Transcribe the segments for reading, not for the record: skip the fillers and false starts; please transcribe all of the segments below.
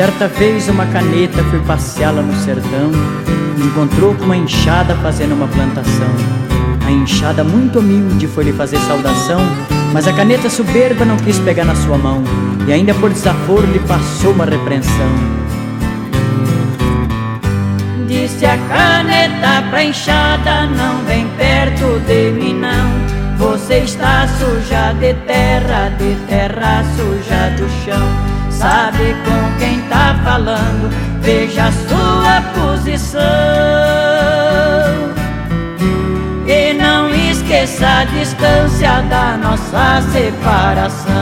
Certa vez uma caneta foi passeá-la no sertão e encontrou com uma enxada fazendo uma plantação. A enxada muito humilde foi lhe fazer saudação, mas a caneta soberba não quis pegar na sua mão e ainda por desaforo lhe passou uma repreensão. Disse a caneta pra enxada: não vem perto de mim não, você está suja de terra suja do chão. Sabe com quem tá falando, veja a sua posição. E não esqueça a distância da nossa separação.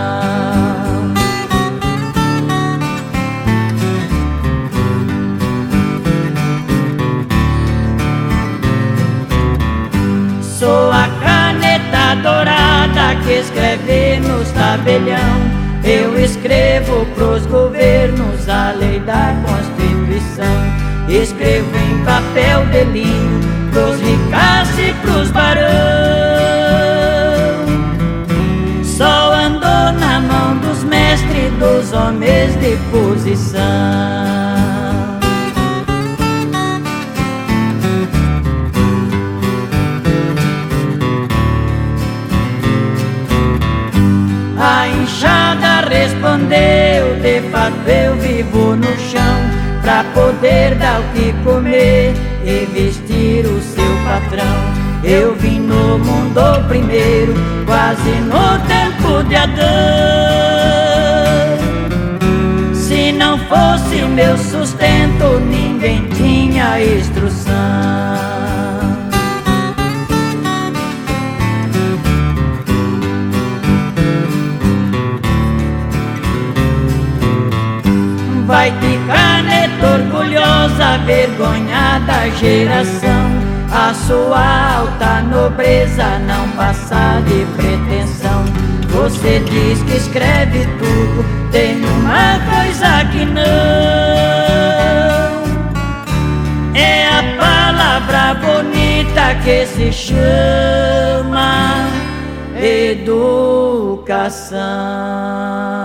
Sou a caneta dourada que escreve nos tabelião. Eu escrevo pros governos a lei da Constituição. Escrevo em papel de linho pros ricaços e pros barão. Só andou na mão dos mestres, dos homens de posição. A enxada respondeu: de fato eu vivo no chão, pra poder dar o que comer e vestir o seu patrão. Eu vim no mundo primeiro, quase no tempo de Adão. Se não fosse o meu sustento, ninguém tinha instrução. Vai de caneta orgulhosa, vergonha da geração. A sua alta nobreza não passa de pretensão. Você diz que escreve tudo, tem uma coisa que não. É a palavra bonita que se chama educação.